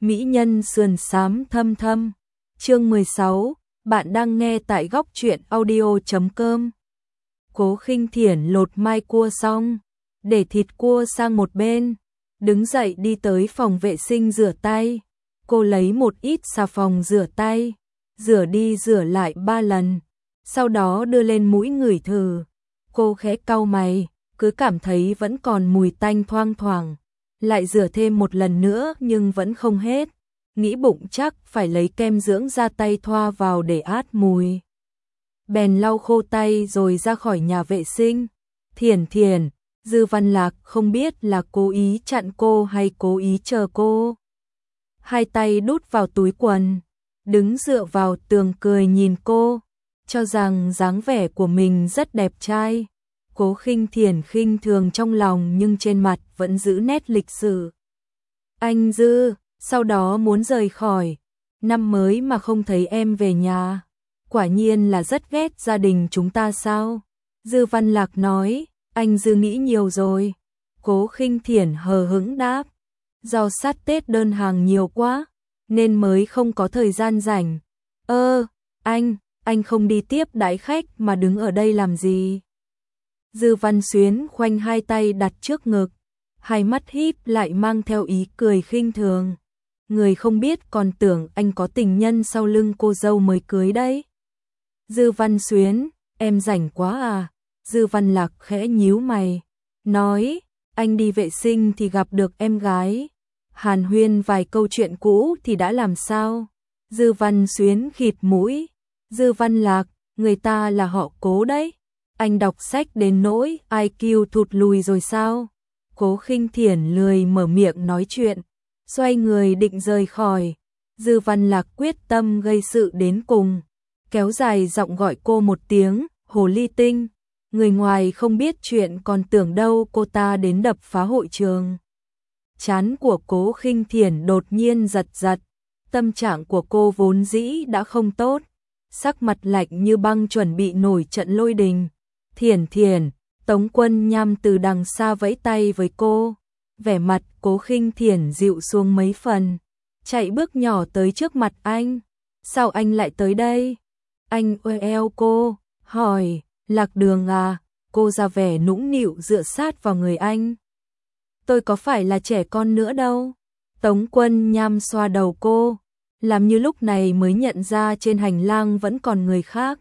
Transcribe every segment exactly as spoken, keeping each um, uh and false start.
Mỹ nhân sườn xám thâm thâm. Chương mười sáu, bạn đang nghe tại góc truyện audio chấm com. Cố Khinh Thiển lột mai cua xong, để thịt cua sang một bên, đứng dậy đi tới phòng vệ sinh rửa tay. Cô lấy một ít xà phòng rửa tay, rửa đi rửa lại ba lần, sau đó đưa lên mũi ngửi thử. Cô khẽ cau mày, cứ cảm thấy vẫn còn mùi tanh thoang thoảng. Lại rửa thêm một lần nữa nhưng vẫn không hết. Nghĩ bụng chắc phải lấy kem dưỡng da tay thoa vào để át mùi. Bèn lau khô tay rồi ra khỏi nhà vệ sinh. Thiển Thiển, Dư Văn Lạc không biết là cố ý chặn cô hay cố ý chờ cô. Hai tay đút vào túi quần, đứng dựa vào tường cười nhìn cô, cho rằng dáng vẻ của mình rất đẹp trai. Cố Khinh Thiển khinh thường trong lòng nhưng trên mặt vẫn giữ nét lịch sự. Anh Dư, sau đó muốn rời khỏi. Năm mới mà không thấy em về nhà. Quả nhiên là rất ghét gia đình chúng ta sao? Dư Văn Lạc nói, anh Dư nghĩ nhiều rồi. Cố Khinh Thiển hờ hững đáp, do sát Tết đơn hàng nhiều quá, nên mới không có thời gian rảnh. Ơ, anh, anh không đi tiếp đãi khách mà đứng ở đây làm gì? Dư Văn Xuyến khoanh hai tay đặt trước ngực, hai mắt híp lại mang theo ý cười khinh thường. Người không biết còn tưởng anh có tình nhân sau lưng cô dâu mới cưới đấy. Dư Văn Xuyến, em rảnh quá à? Dư Văn Lạc khẽ nhíu mày, nói, anh đi vệ sinh thì gặp được em gái. Hàn huyên vài câu chuyện cũ thì đã làm sao? Dư Văn Xuyến khịt mũi, Dư Văn Lạc, người ta là họ Cố đấy. Anh đọc sách đến nỗi i kiu thụt lùi rồi sao? Cố Khinh Thiển lười mở miệng nói chuyện, xoay người định rời khỏi. Dư Văn Lạc quyết tâm gây sự đến cùng, kéo dài giọng gọi cô một tiếng, hồ ly tinh. Người ngoài không biết chuyện còn tưởng đâu cô ta đến đập phá hội trường. Trán của Cố Khinh Thiển đột nhiên giật giật, tâm trạng của cô vốn dĩ đã không tốt, sắc mặt lạnh như băng chuẩn bị nổi trận lôi đình. Thiển Thiển, Tống Quân Nham từ đằng xa vẫy tay với cô, vẻ mặt Cố Khinh Thiển dịu xuống mấy phần, chạy bước nhỏ tới trước mặt anh. Sao anh lại tới đây? Anh ôm eo cô, hỏi, Lạc Đường à? Cô ra vẻ nũng nịu dựa sát vào người anh. Tôi có phải là trẻ con nữa đâu. Tống Quân Nham xoa đầu cô, làm như lúc này mới nhận ra trên hành lang vẫn còn người khác.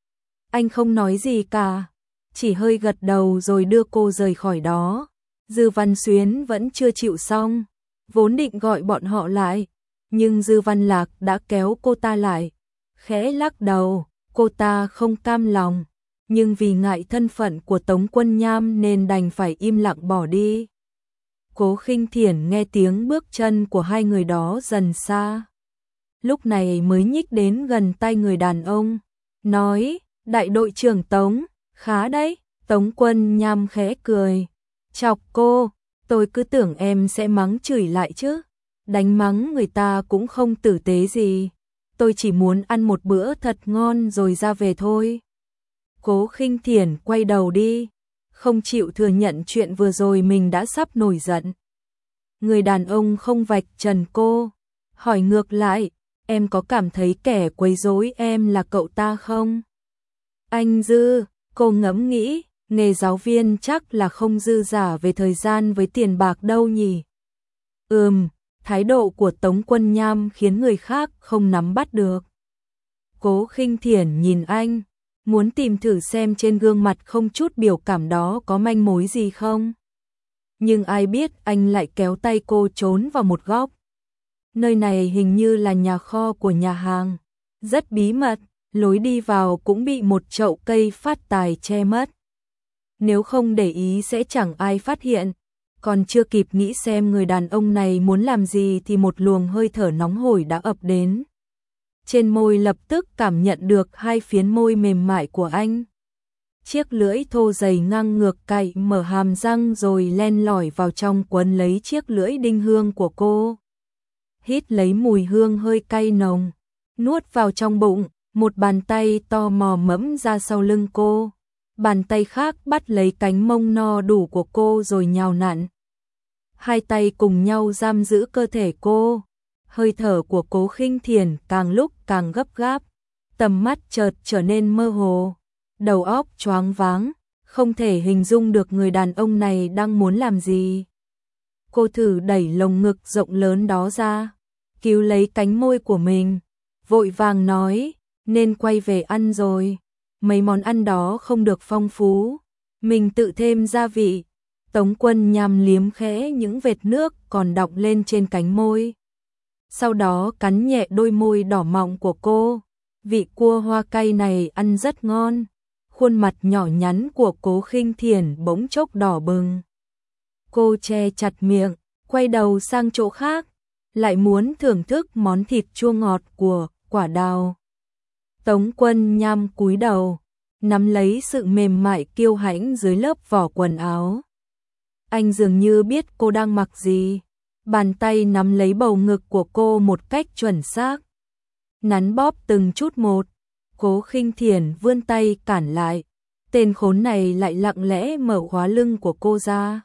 Anh không nói gì cả, chỉ hơi gật đầu rồi đưa cô rời khỏi đó. Dư Văn Xuyến vẫn chưa chịu xong, vốn định gọi bọn họ lại, nhưng Dư Văn Lạc đã kéo cô ta lại, khẽ lắc đầu. Cô ta không cam lòng, nhưng vì ngại thân phận của Tống Quân Nham nên đành phải im lặng bỏ đi. Cố Khinh Thiển nghe tiếng bước chân của hai người đó dần xa, lúc này mới nhích đến gần tay người đàn ông, nói, đại đội trưởng Tống, khá đấy. Tống Quân Nham khẽ cười, chọc cô, tôi cứ tưởng em sẽ mắng chửi lại chứ. Đánh mắng người ta cũng không tử tế gì, tôi chỉ muốn ăn một bữa thật ngon rồi ra về thôi. Cố Khinh Thiển quay đầu đi, không chịu thừa nhận chuyện vừa rồi mình đã sắp nổi giận. Người đàn ông không vạch trần cô, hỏi ngược lại, em có cảm thấy kẻ quấy rối em là cậu ta không? Anh Dư, cô ngẫm nghĩ, nghề giáo viên chắc là không dư giả về thời gian với tiền bạc đâu nhỉ? Ừm, thái độ của Tống Quân Nham khiến người khác không nắm bắt được. Cố Khinh Thiển nhìn anh, muốn tìm thử xem trên gương mặt không chút biểu cảm đó có manh mối gì không. Nhưng ai biết anh lại kéo tay cô trốn vào một góc. Nơi này hình như là nhà kho của nhà hàng, rất bí mật, lối đi vào cũng bị một chậu cây phát tài che mất. Nếu không để ý sẽ chẳng ai phát hiện. Còn chưa kịp nghĩ xem người đàn ông này muốn làm gì thì một luồng hơi thở nóng hổi đã ập đến. Trên môi lập tức cảm nhận được hai phiến môi mềm mại của anh. Chiếc lưỡi thô dày ngang ngược cạy mở hàm răng rồi len lỏi vào trong quấn lấy chiếc lưỡi đinh hương của cô. Hít lấy mùi hương hơi cay nồng, nuốt vào trong bụng, một bàn tay to mò mẫm ra sau lưng cô. Bàn tay khác bắt lấy cánh mông no đủ của cô rồi nhào nặn. Hai tay cùng nhau giam giữ cơ thể cô. Hơi thở của Cố Khinh Thiển càng lúc càng gấp gáp, tầm mắt chợt trở nên mơ hồ, đầu óc choáng váng, không thể hình dung được người đàn ông này đang muốn làm gì. Cô thử đẩy lồng ngực rộng lớn đó ra, cứu lấy cánh môi của mình, vội vàng nói, nên quay về ăn rồi, mấy món ăn đó không được phong phú, mình tự thêm gia vị. Tống Quân nham liếm khẽ những vệt nước còn đọng lên trên cánh môi. Sau đó cắn nhẹ đôi môi đỏ mọng của cô, vị cua hoa cay này ăn rất ngon. Khuôn mặt nhỏ nhắn của Cố Khinh Thiển bỗng chốc đỏ bừng. Cô che chặt miệng, quay đầu sang chỗ khác, lại muốn thưởng thức món thịt chua ngọt của quả đào. Tống Quân nham cúi đầu, nắm lấy sự mềm mại kiêu hãnh dưới lớp vỏ quần áo. Anh dường như biết cô đang mặc gì, bàn tay nắm lấy bầu ngực của cô một cách chuẩn xác, nắn bóp từng chút một. Cố Khinh Thiển vươn tay cản lại, tên khốn này lại lặng lẽ mở khóa lưng của cô ra.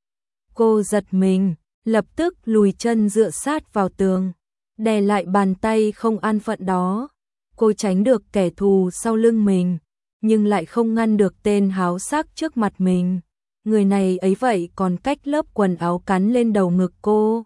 Cô giật mình, lập tức lùi chân dựa sát vào tường, đè lại bàn tay không an phận đó. Cô tránh được kẻ thù sau lưng mình, nhưng lại không ngăn được tên háo sắc trước mặt mình. Người này ấy vậy còn cách lớp quần áo cắn lên đầu ngực cô.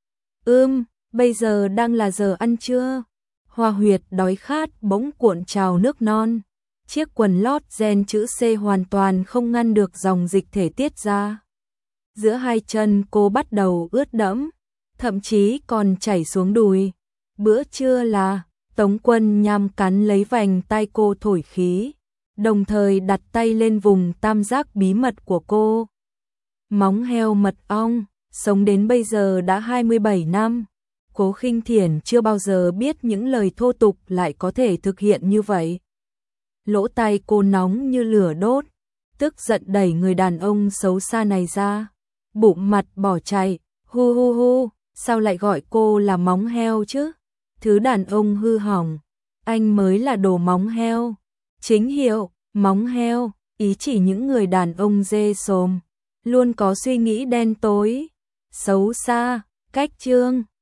Ưm, bây giờ đang là giờ ăn trưa. Hoa Huyệt đói khát bỗng cuộn trào nước non. Chiếc quần lót ren chữ C hoàn toàn không ngăn được dòng dịch thể tiết ra. Giữa hai chân cô bắt đầu ướt đẫm, thậm chí còn chảy xuống đùi. Bữa trưa là, Tống Quân nham cắn lấy vành tai cô thổi khí, đồng thời đặt tay lên vùng tam giác bí mật của cô. Móng heo mật ong, sống đến bây giờ đã hai mươi bảy năm. Cố Khinh Thiển chưa bao giờ biết những lời thô tục lại có thể thực hiện như vậy. Lỗ tai cô nóng như lửa đốt, tức giận đẩy người đàn ông xấu xa này ra, bụng mặt bỏ chạy. Hu hu hu, sao lại gọi cô là móng heo chứ? Thứ đàn ông hư hỏng, anh mới là đồ móng heo. Chính hiệu, móng heo, ý chỉ những người đàn ông dê xồm, luôn có suy nghĩ đen tối, xấu xa, cách chương.